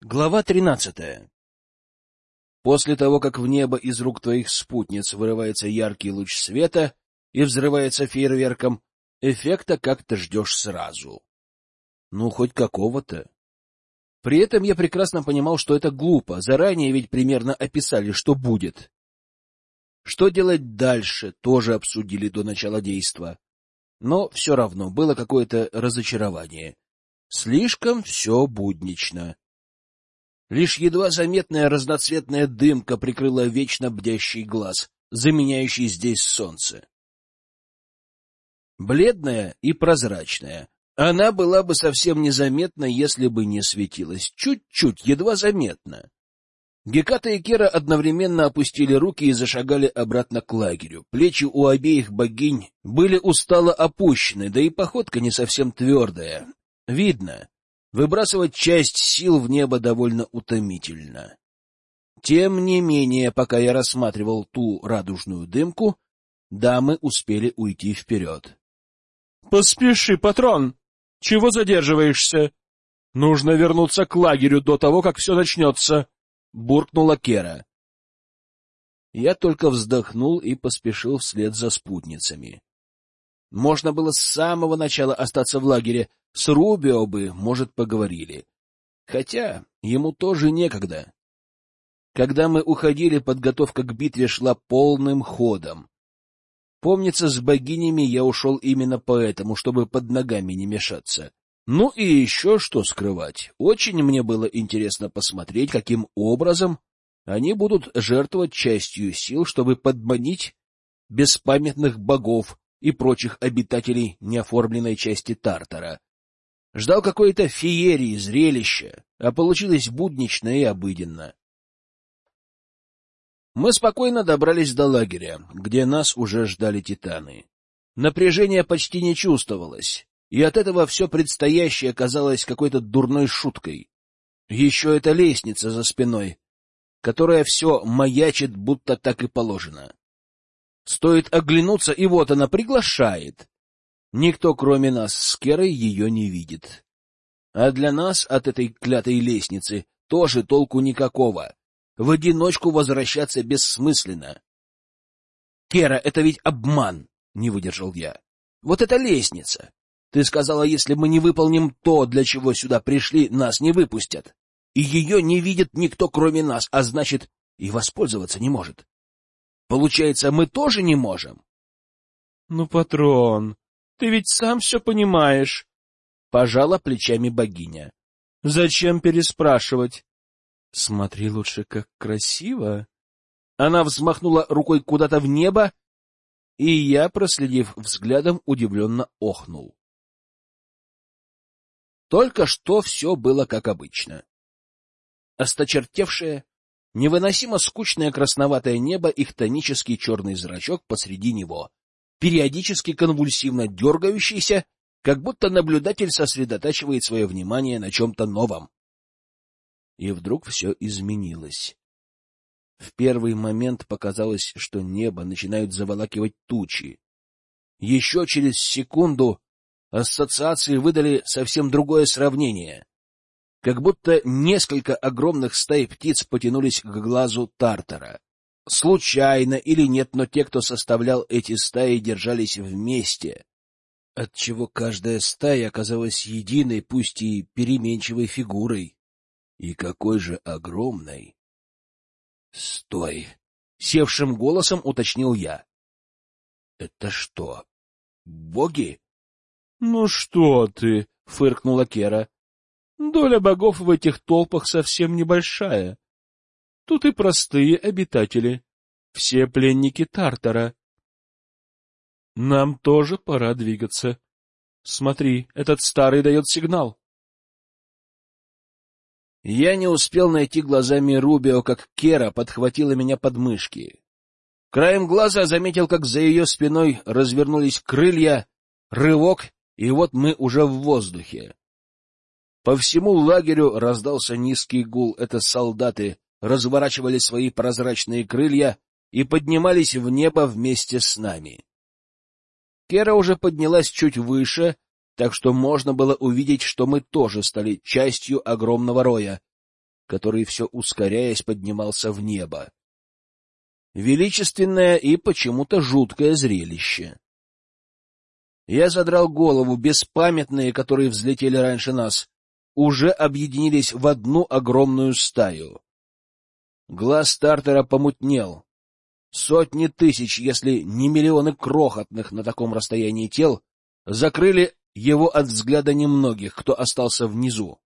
Глава 13. После того, как в небо из рук твоих спутниц вырывается яркий луч света и взрывается фейерверком, эффекта как-то ждешь сразу. Ну, хоть какого-то. При этом я прекрасно понимал, что это глупо. Заранее ведь примерно описали, что будет. Что делать дальше, тоже обсудили до начала действа. Но все равно было какое-то разочарование. Слишком все буднично. Лишь едва заметная разноцветная дымка прикрыла вечно бдящий глаз, заменяющий здесь солнце. Бледная и прозрачная. Она была бы совсем незаметна, если бы не светилась. Чуть-чуть, едва заметно. Геката и Кера одновременно опустили руки и зашагали обратно к лагерю. Плечи у обеих богинь были устало опущены, да и походка не совсем твердая. Видно. Выбрасывать часть сил в небо довольно утомительно. Тем не менее, пока я рассматривал ту радужную дымку, дамы успели уйти вперед. — Поспеши, патрон! Чего задерживаешься? Нужно вернуться к лагерю до того, как все начнется! — буркнула Кера. Я только вздохнул и поспешил вслед за спутницами. Можно было с самого начала остаться в лагере. С Рубио бы, может, поговорили. Хотя ему тоже некогда. Когда мы уходили, подготовка к битве шла полным ходом. Помнится, с богинями я ушел именно поэтому, чтобы под ногами не мешаться. Ну и еще что скрывать. Очень мне было интересно посмотреть, каким образом они будут жертвовать частью сил, чтобы подманить беспамятных богов и прочих обитателей неоформленной части Тартара. Ждал какой-то феерии, зрелища, а получилось буднично и обыденно. Мы спокойно добрались до лагеря, где нас уже ждали титаны. Напряжение почти не чувствовалось, и от этого все предстоящее казалось какой-то дурной шуткой. Еще эта лестница за спиной, которая все маячит, будто так и положено. Стоит оглянуться, и вот она приглашает. Никто, кроме нас с Керой, ее не видит. А для нас от этой клятой лестницы тоже толку никакого. В одиночку возвращаться бессмысленно. — Кера, это ведь обман! — не выдержал я. — Вот эта лестница! Ты сказала, если мы не выполним то, для чего сюда пришли, нас не выпустят. И ее не видит никто, кроме нас, а значит, и воспользоваться не может. Получается, мы тоже не можем? — Ну, патрон, ты ведь сам все понимаешь, — пожала плечами богиня. — Зачем переспрашивать? — Смотри лучше, как красиво. Она взмахнула рукой куда-то в небо, и я, проследив взглядом, удивленно охнул. Только что все было как обычно. Осточертевшее, невыносимо скучное красноватое небо и хтонический черный зрачок посреди него, периодически конвульсивно дергающийся, как будто наблюдатель сосредотачивает свое внимание на чем-то новом. И вдруг все изменилось. В первый момент показалось, что небо начинают заволакивать тучи. Еще через секунду ассоциации выдали совсем другое сравнение. Как будто несколько огромных стай птиц потянулись к глазу Тартара. Случайно или нет, но те, кто составлял эти стаи, держались вместе, отчего каждая стая оказалась единой, пусть и переменчивой фигурой. И какой же огромной! — Стой! — севшим голосом уточнил я. — Это что, боги? — Ну что ты! — фыркнула Кера. — Доля богов в этих толпах совсем небольшая. Тут и простые обитатели, все пленники Тартара. Нам тоже пора двигаться. Смотри, этот старый дает сигнал. Я не успел найти глазами Рубио, как Кера подхватила меня под мышки. Краем глаза заметил, как за ее спиной развернулись крылья, рывок, и вот мы уже в воздухе. По всему лагерю раздался низкий гул. Это солдаты разворачивали свои прозрачные крылья и поднимались в небо вместе с нами. Кера уже поднялась чуть выше, так что можно было увидеть, что мы тоже стали частью огромного роя. который, все ускоряясь, поднимался в небо. Величественное и почему-то жуткое зрелище. Я задрал голову. Беспамятные, которые взлетели раньше нас, уже объединились в одну огромную стаю. Глаз Тартара помутнел. Сотни тысяч, если не миллионы крохотных на таком расстоянии тел, закрыли его от взгляда немногих, кто остался внизу.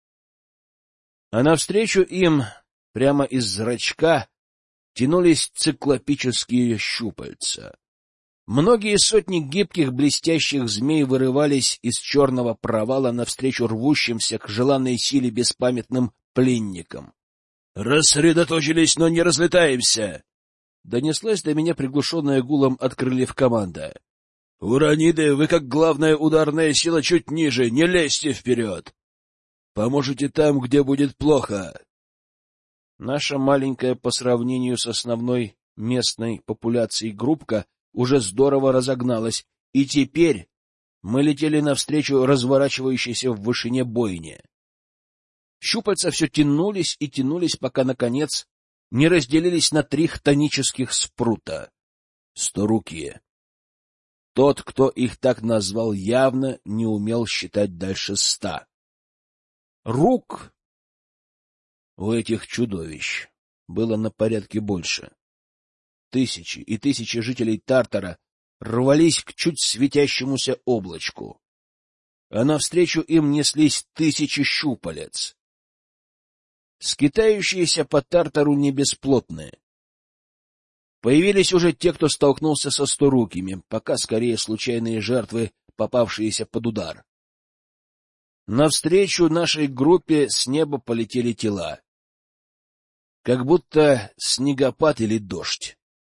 А навстречу им, прямо из зрачка, тянулись циклопические щупальца. Многие сотни гибких блестящих змей вырывались из черного провала навстречу рвущимся к желанной силе беспамятным пленникам. «Рассредоточились, но не разлетаемся!» Донеслась до меня приглушенная гулом от крыльев команда. «Ураниды, вы как главная ударная сила чуть ниже, не лезьте вперед! Поможете там, где будет плохо!» Наша маленькая по сравнению с основной местной популяцией группка уже здорово разогналась, и теперь мы летели навстречу разворачивающейся в вышине бойне. Щупальца все тянулись и тянулись, пока, наконец, не разделились на 3 хтонических спрута. 100-рукие. Тот, кто их так назвал, явно не умел считать дальше 100. Рук у этих чудовищ было на порядке больше. Тысячи и тысячи жителей Тартара рвались к чуть светящемуся облачку, а навстречу им неслись тысячи щупалец. Скитающиеся по Тартару не бесплотные. Появились уже те, кто столкнулся со 100-рукими, пока скорее случайные жертвы, попавшиеся под удар. Навстречу нашей группе с неба полетели тела. Как будто снегопад или дождь.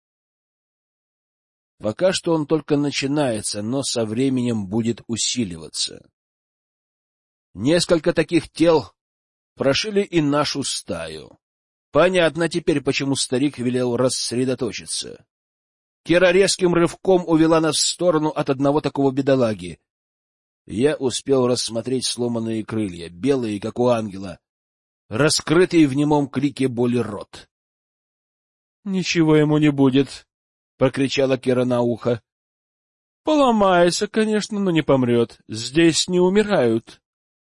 Пока что он только начинается, но со временем будет усиливаться. Несколько таких тел прошили и нашу стаю. Понятно теперь, почему старик велел рассредоточиться. Кира резким рывком увела нас в сторону от одного такого бедолаги. Я успел рассмотреть сломанные крылья, белые, как у ангела, раскрытый в немом крике боли рот. — Ничего ему не будет, — прокричала Кира на ухо. — Поломается, конечно, но не помрет. Здесь не умирают.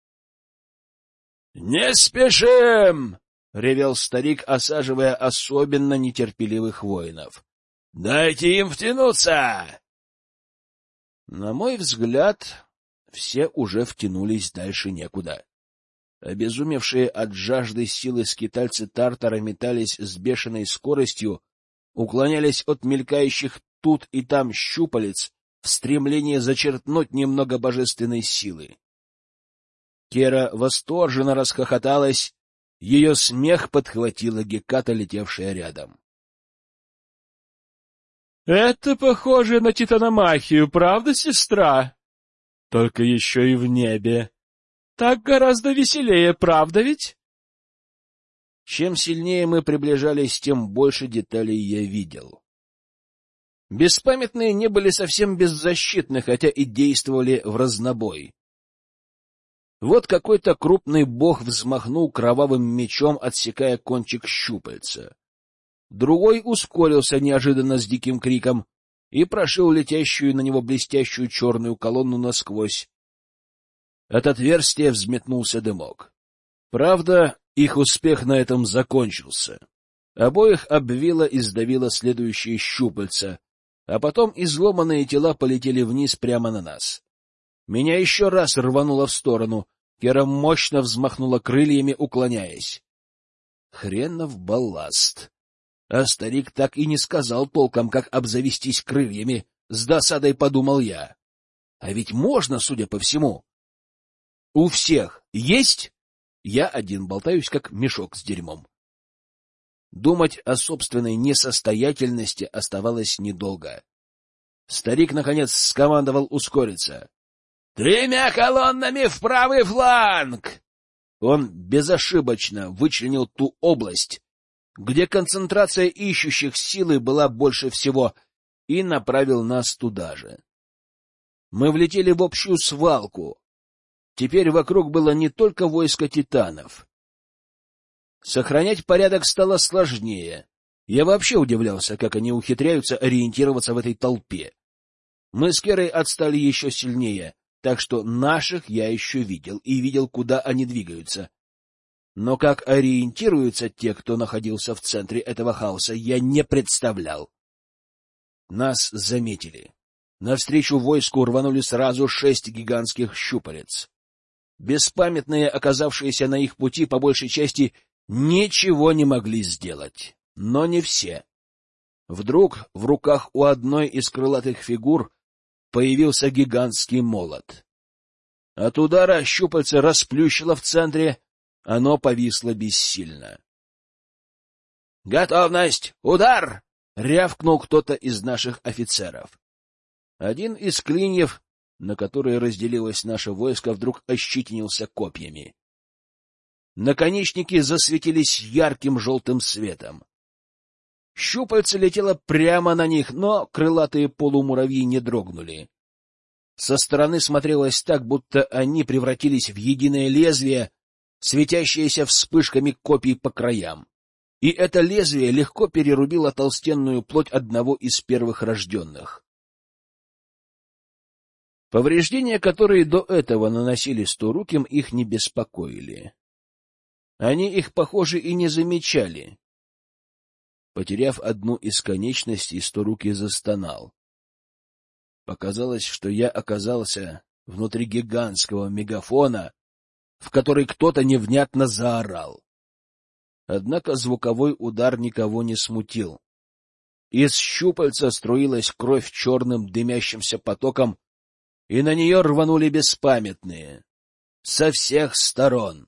— Не спешим! — ревел старик, осаживая особенно нетерпеливых воинов. — Дайте им втянуться! На мой взгляд, все уже втянулись, дальше некуда. Обезумевшие от жажды силы скитальцы Тартара метались с бешеной скоростью, уклонялись от мелькающих тут и там щупалец в стремлении зачерпнуть немного божественной силы. Кера восторженно расхохоталась, ее смех подхватила Геката, летевшая рядом. — Это похоже на титаномахию, правда, сестра? Только еще и в небе. Так гораздо веселее, правда ведь? Чем сильнее мы приближались, тем больше деталей я видел. Беспамятные не были совсем беззащитны, хотя и действовали в разнобой. Вот какой-то крупный бог взмахнул кровавым мечом, отсекая кончик щупальца. Другой ускорился неожиданно с диким криком и прошил летящую на него блестящую черную колонну насквозь. От отверстия взметнулся дымок. Правда, их успех на этом закончился. Обоих обвило и сдавило следующее щупальце, а потом изломанные тела полетели вниз прямо на нас. Меня еще раз рвануло в сторону, Кера мощно взмахнула крыльями, уклоняясь. Хренов балласт. А старик так и не сказал толком, как обзавестись крыльями, с досадой подумал я. А ведь можно, судя по всему. У всех есть? Я один болтаюсь, как мешок с дерьмом. Думать о собственной несостоятельности оставалось недолго. Старик, наконец, скомандовал ускориться. — 3 колоннами в правый фланг! Он безошибочно вычленил ту область, где концентрация ищущих силы была больше всего, и направил нас туда же. Мы влетели в общую свалку. Теперь вокруг было не только войско титанов. Сохранять порядок стало сложнее. Я вообще удивлялся, как они ухитряются ориентироваться в этой толпе. Мы с Керой отстали еще сильнее, так что наших я еще видел и видел, куда они двигаются. Но как ориентируются те, кто находился в центре этого хаоса, я не представлял. Нас заметили. Навстречу войску рванули сразу 6 гигантских щупалец. Беспамятные, оказавшиеся на их пути, по большей части ничего не могли сделать. Но не все. Вдруг в руках у одной из крылатых фигур появился гигантский молот. От удара щупальце расплющило в центре, оно повисло бессильно. «Готовность! Удар!» — рявкнул кто-то из наших офицеров. Один из клиньев, на которые разделилось наше войско, вдруг ощетинился копьями. Наконечники засветились ярким желтым светом. Щупальце летело прямо на них, но крылатые полумуравьи не дрогнули. Со стороны смотрелось так, будто они превратились в единое лезвие, светящееся вспышками копий по краям. И это лезвие легко перерубило толстенную плоть одного из первых рожденных. Повреждения, которые до этого наносили Сторуким, их не беспокоили. Они их, похоже, и не замечали. Потеряв одну из конечностей, Сторукий застонал. Показалось, что я оказался внутри гигантского мегафона, в который кто-то невнятно заорал. Однако звуковой удар никого не смутил. Из щупальца струилась кровь черным дымящимся потоком, и на нее рванули беспамятные. Со всех сторон.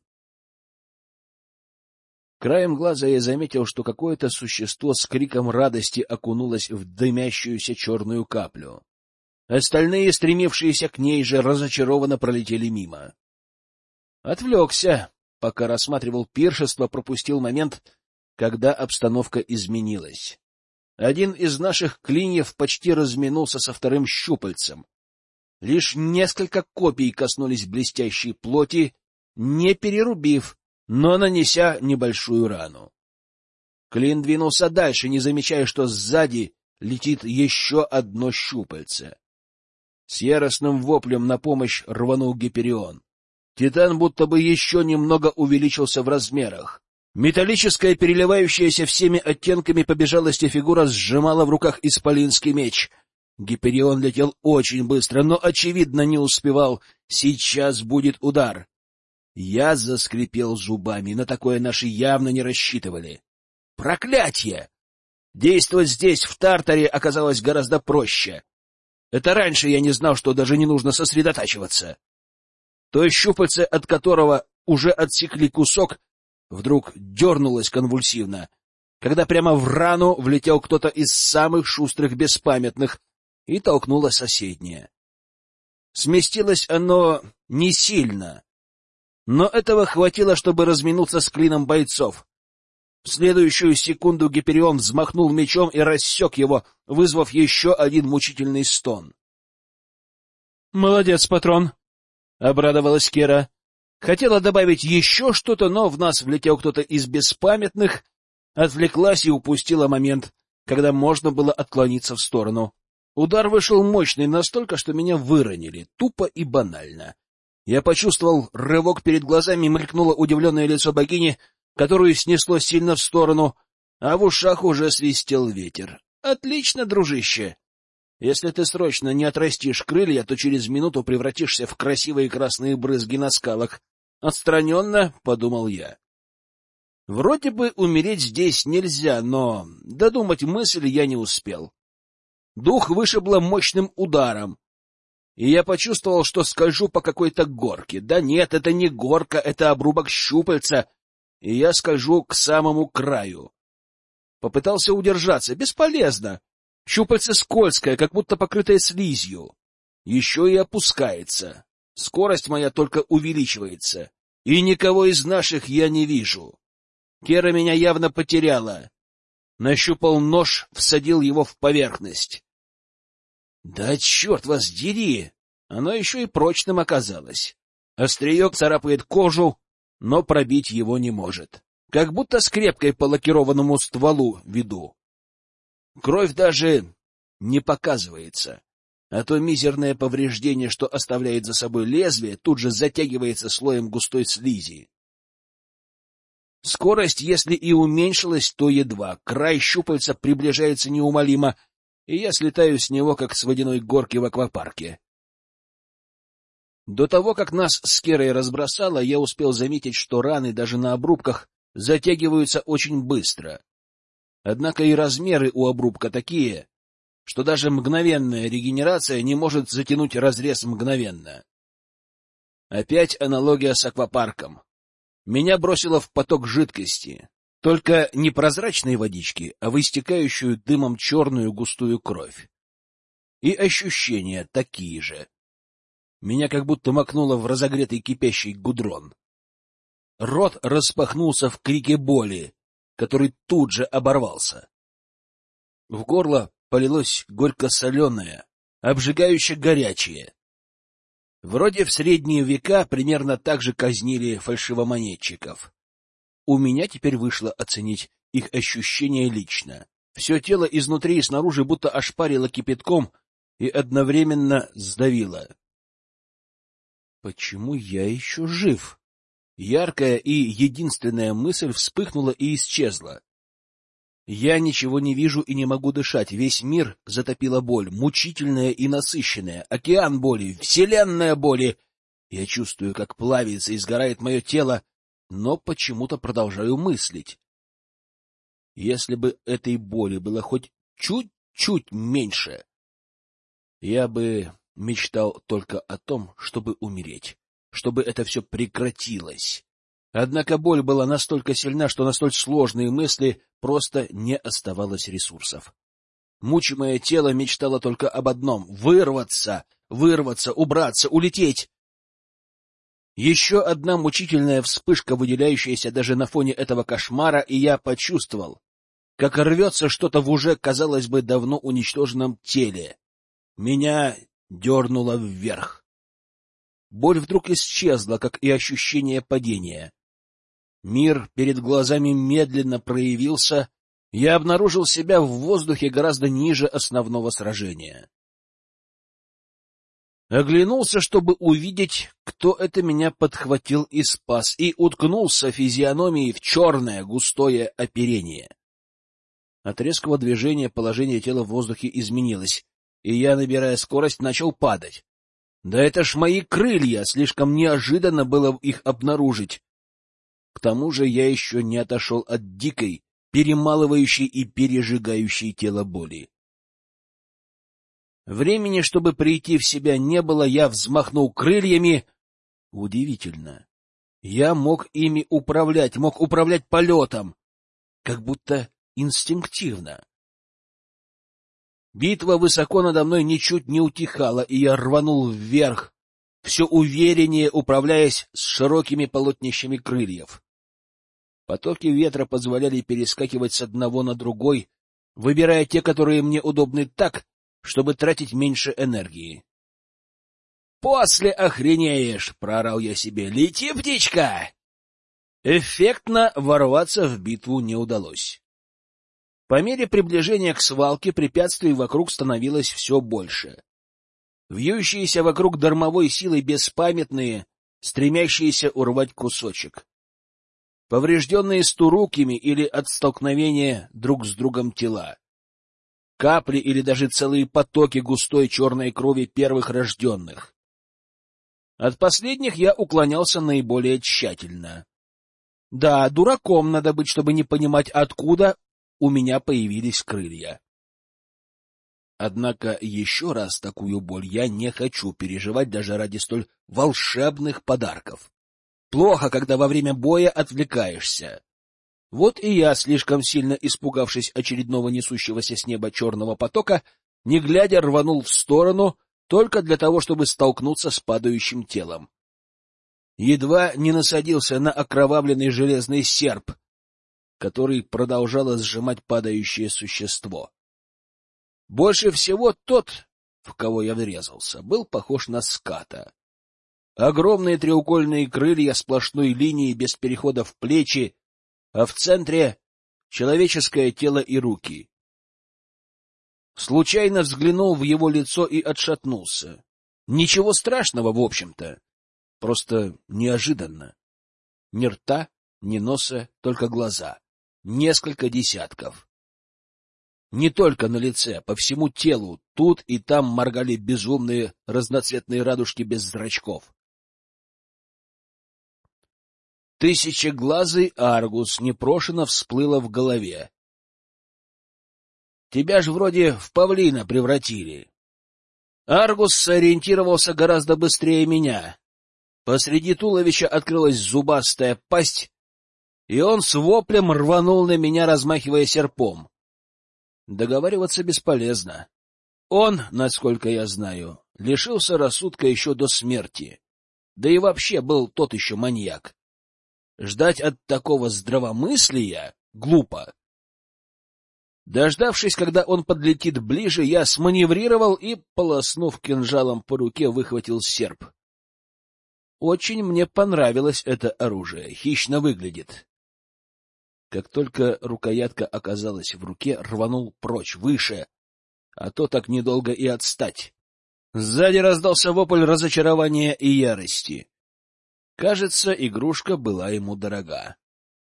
Краем глаза я заметил, что какое-то существо с криком радости окунулось в дымящуюся черную каплю. Остальные, стремившиеся к ней же, разочарованно пролетели мимо. Отвлекся, пока рассматривал пиршество, пропустил момент, когда обстановка изменилась. Один из наших клиньев почти разминулся со вторым щупальцем. Лишь несколько копий коснулись блестящей плоти, не перерубив, но нанеся небольшую рану. Клин двинулся дальше, не замечая, что сзади летит еще одно щупальце. С яростным воплем на помощь рванул Гиперион. Титан будто бы еще немного увеличился в размерах. Металлическая, переливающаяся всеми оттенками побежалости фигура сжимала в руках исполинский меч. Гиперион летел очень быстро, но, очевидно, не успевал. Сейчас будет удар. Я заскрипел зубами, на такое наши явно не рассчитывали. Проклятье! Действовать здесь, в Тартаре, оказалось гораздо проще. Это раньше я не знал, что даже не нужно сосредотачиваться. То щупальце, от которого уже отсекли кусок, вдруг дернулось конвульсивно, когда прямо в рану влетел кто-то из самых шустрых беспамятных и толкнуло соседнее. Сместилось оно не сильно, но этого хватило, чтобы разминуться с клином бойцов. В следующую секунду Гиперион взмахнул мечом и рассек его, вызвав еще один мучительный стон. — Молодец, патрон! — обрадовалась Кера. Хотела добавить еще что-то, но в нас влетел кто-то из беспамятных, отвлеклась и упустила момент, когда можно было отклониться в сторону. Удар вышел мощный, настолько, что меня выронили, тупо и банально. Я почувствовал рывок перед глазами, мелькнуло удивленное лицо богини, которую снесло сильно в сторону, а в ушах уже свистел ветер. Отлично, дружище! Если ты срочно не отрастишь крылья, то через минуту превратишься в красивые красные брызги на скалах. Отстраненно, — подумал я. Вроде бы умереть здесь нельзя, но додумать мысль я не успел. Дух вышибло мощным ударом, и я почувствовал, что скольжу по какой-то горке. Да нет, это не горка, это обрубок щупальца, и я скольжу к самому краю. Попытался удержаться. Бесполезно. Щупальце скользкое, как будто покрытое слизью. Еще и опускается. Скорость моя только увеличивается. И никого из наших я не вижу. Кера меня явно потеряла. Нащупал нож, всадил его в поверхность. Да черт вас дери! Оно еще и прочным оказалось. Острие царапает кожу, но пробить его не может. как будто скрепкой по лакированному стволу веду. Кровь даже не показывается, а то мизерное повреждение, что оставляет за собой лезвие, тут же затягивается слоем густой слизи. Скорость, если и уменьшилась, то едва. Край щупальца приближается неумолимо, и я слетаю с него, как с водяной горки в аквапарке. До того, как нас с Керой разбросало, я успел заметить, что раны даже на обрубках затягиваются очень быстро. Однако и размеры у обрубка такие, что даже мгновенная регенерация не может затянуть разрез мгновенно. Опять аналогия с аквапарком. Меня бросило в поток жидкости, только не прозрачной водички, а в истекающую дымом черную густую кровь. И ощущения такие же. Меня как будто макнуло в разогретый кипящий гудрон. Рот распахнулся в крике боли, который тут же оборвался. В горло полилось горько-соленое, обжигающе горячее. Вроде в средние века примерно так же казнили фальшивомонетчиков. У меня теперь вышло оценить их ощущения лично. Все тело изнутри и снаружи будто ошпарило кипятком и одновременно сдавило. Почему я еще жив? Яркая и единственная мысль вспыхнула и исчезла. Я ничего не вижу и не могу дышать. Весь мир затопила боль, мучительная и насыщенная. Океан боли, вселенная боли. Я чувствую, как плавится и сгорает мое тело, но почему-то продолжаю мыслить. Если бы этой боли было хоть чуть-чуть меньше, я бы мечтал только о том, чтобы умереть, чтобы это все прекратилось. Однако боль была настолько сильна, что на столь сложные мысли просто не оставалось ресурсов. Мучимое тело мечтало только об одном — вырваться, убраться, улететь. Еще одна мучительная вспышка, выделяющаяся даже на фоне этого кошмара, и я почувствовал, как рвется что-то в уже, казалось бы, давно уничтоженном теле. Меня дернуло вверх. Боль вдруг исчезла, как и ощущение падения. Мир перед глазами медленно проявился, я обнаружил себя в воздухе гораздо ниже основного сражения. Оглянулся, чтобы увидеть, кто это меня подхватил и спас, и уткнулся физиономией в черное густое оперение. От резкого движения положение тела в воздухе изменилось, и я, набирая скорость, начал падать. Да это ж мои крылья, слишком неожиданно было их обнаружить. К тому же я еще не отошел от дикой, перемалывающей и пережигающей тело боли. Времени, чтобы прийти в себя, не было, я взмахнул крыльями. Удивительно. Я мог ими управлять, мог управлять полетом, как будто инстинктивно. Битва высоко надо мной ничуть не утихала, и я рванул вверх, все увереннее управляясь с широкими полотнищами крыльев. Потоки ветра позволяли перескакивать с одного на другой, выбирая те, которые мне удобны так, чтобы тратить меньше энергии. «После охренеешь!» — проорал я себе. «Лети, птичка!» Эффектно ворваться в битву не удалось. По мере приближения к свалке препятствий вокруг становилось все больше. Вьющиеся вокруг дармовой силой беспамятные, стремящиеся урвать кусочек. Поврежденные стуруками или от столкновения друг с другом тела. Капли или даже целые потоки густой черной крови первых рожденных. От последних я уклонялся наиболее тщательно. Да, дураком надо быть, чтобы не понимать, откуда у меня появились крылья. Однако еще раз такую боль я не хочу переживать даже ради столь волшебных подарков. Плохо, когда во время боя отвлекаешься. Вот и я, слишком сильно испугавшись очередного несущегося с неба черного потока, не глядя рванул в сторону, только для того, чтобы столкнуться с падающим телом. Едва не насадился на окровавленный железный серп, который продолжало сжимать падающее существо. Больше всего тот, в кого я врезался, был похож на ската. Огромные треугольные крылья сплошной линией без перехода в плечи, а в центре — человеческое тело и руки. Случайно взглянул в его лицо и отшатнулся. Ничего страшного, в общем-то, просто неожиданно. Ни рта, ни носа, только глаза. Несколько десятков. Не только на лице, по всему телу, тут и там моргали безумные разноцветные радужки без зрачков. Тысячеглазый Аргус непрошено всплыло в голове. Тебя ж вроде в павлина превратили. Аргус сориентировался гораздо быстрее меня. Посреди туловища открылась зубастая пасть, и он с воплем рванул на меня, размахивая серпом. Договариваться бесполезно. Он, насколько я знаю, лишился рассудка еще до смерти. Да и вообще был тот еще маньяк. Ждать от такого здравомыслия глупо. Дождавшись, когда он подлетит ближе, я сманеврировал и, полоснув кинжалом по руке, выхватил серп. Очень мне понравилось это оружие, хищно выглядит. Как только рукоятка оказалась в руке, рванул прочь, выше, а то так недолго и отстать. Сзади раздался вопль разочарования и ярости. Кажется, игрушка была ему дорога.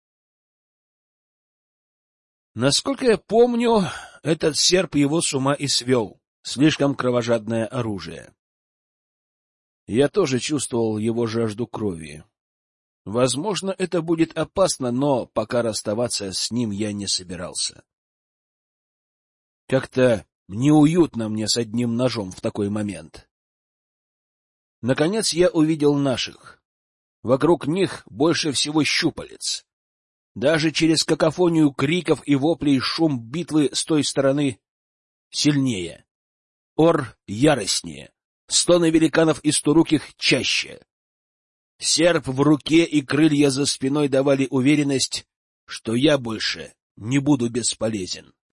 Насколько я помню, этот серп его с ума и свел. Слишком кровожадное оружие. Я тоже чувствовал его жажду крови. Возможно, это будет опасно, но пока расставаться с ним я не собирался. Как-то неуютно мне с одним ножом в такой момент. Наконец я увидел наших. Вокруг них больше всего щупалец. Даже через какофонию криков и воплей шум битвы с той стороны сильнее. Ор яростнее. Стоны великанов и сторуких чаще. Серп в руке и крылья за спиной давали уверенность, что я больше не буду бесполезен.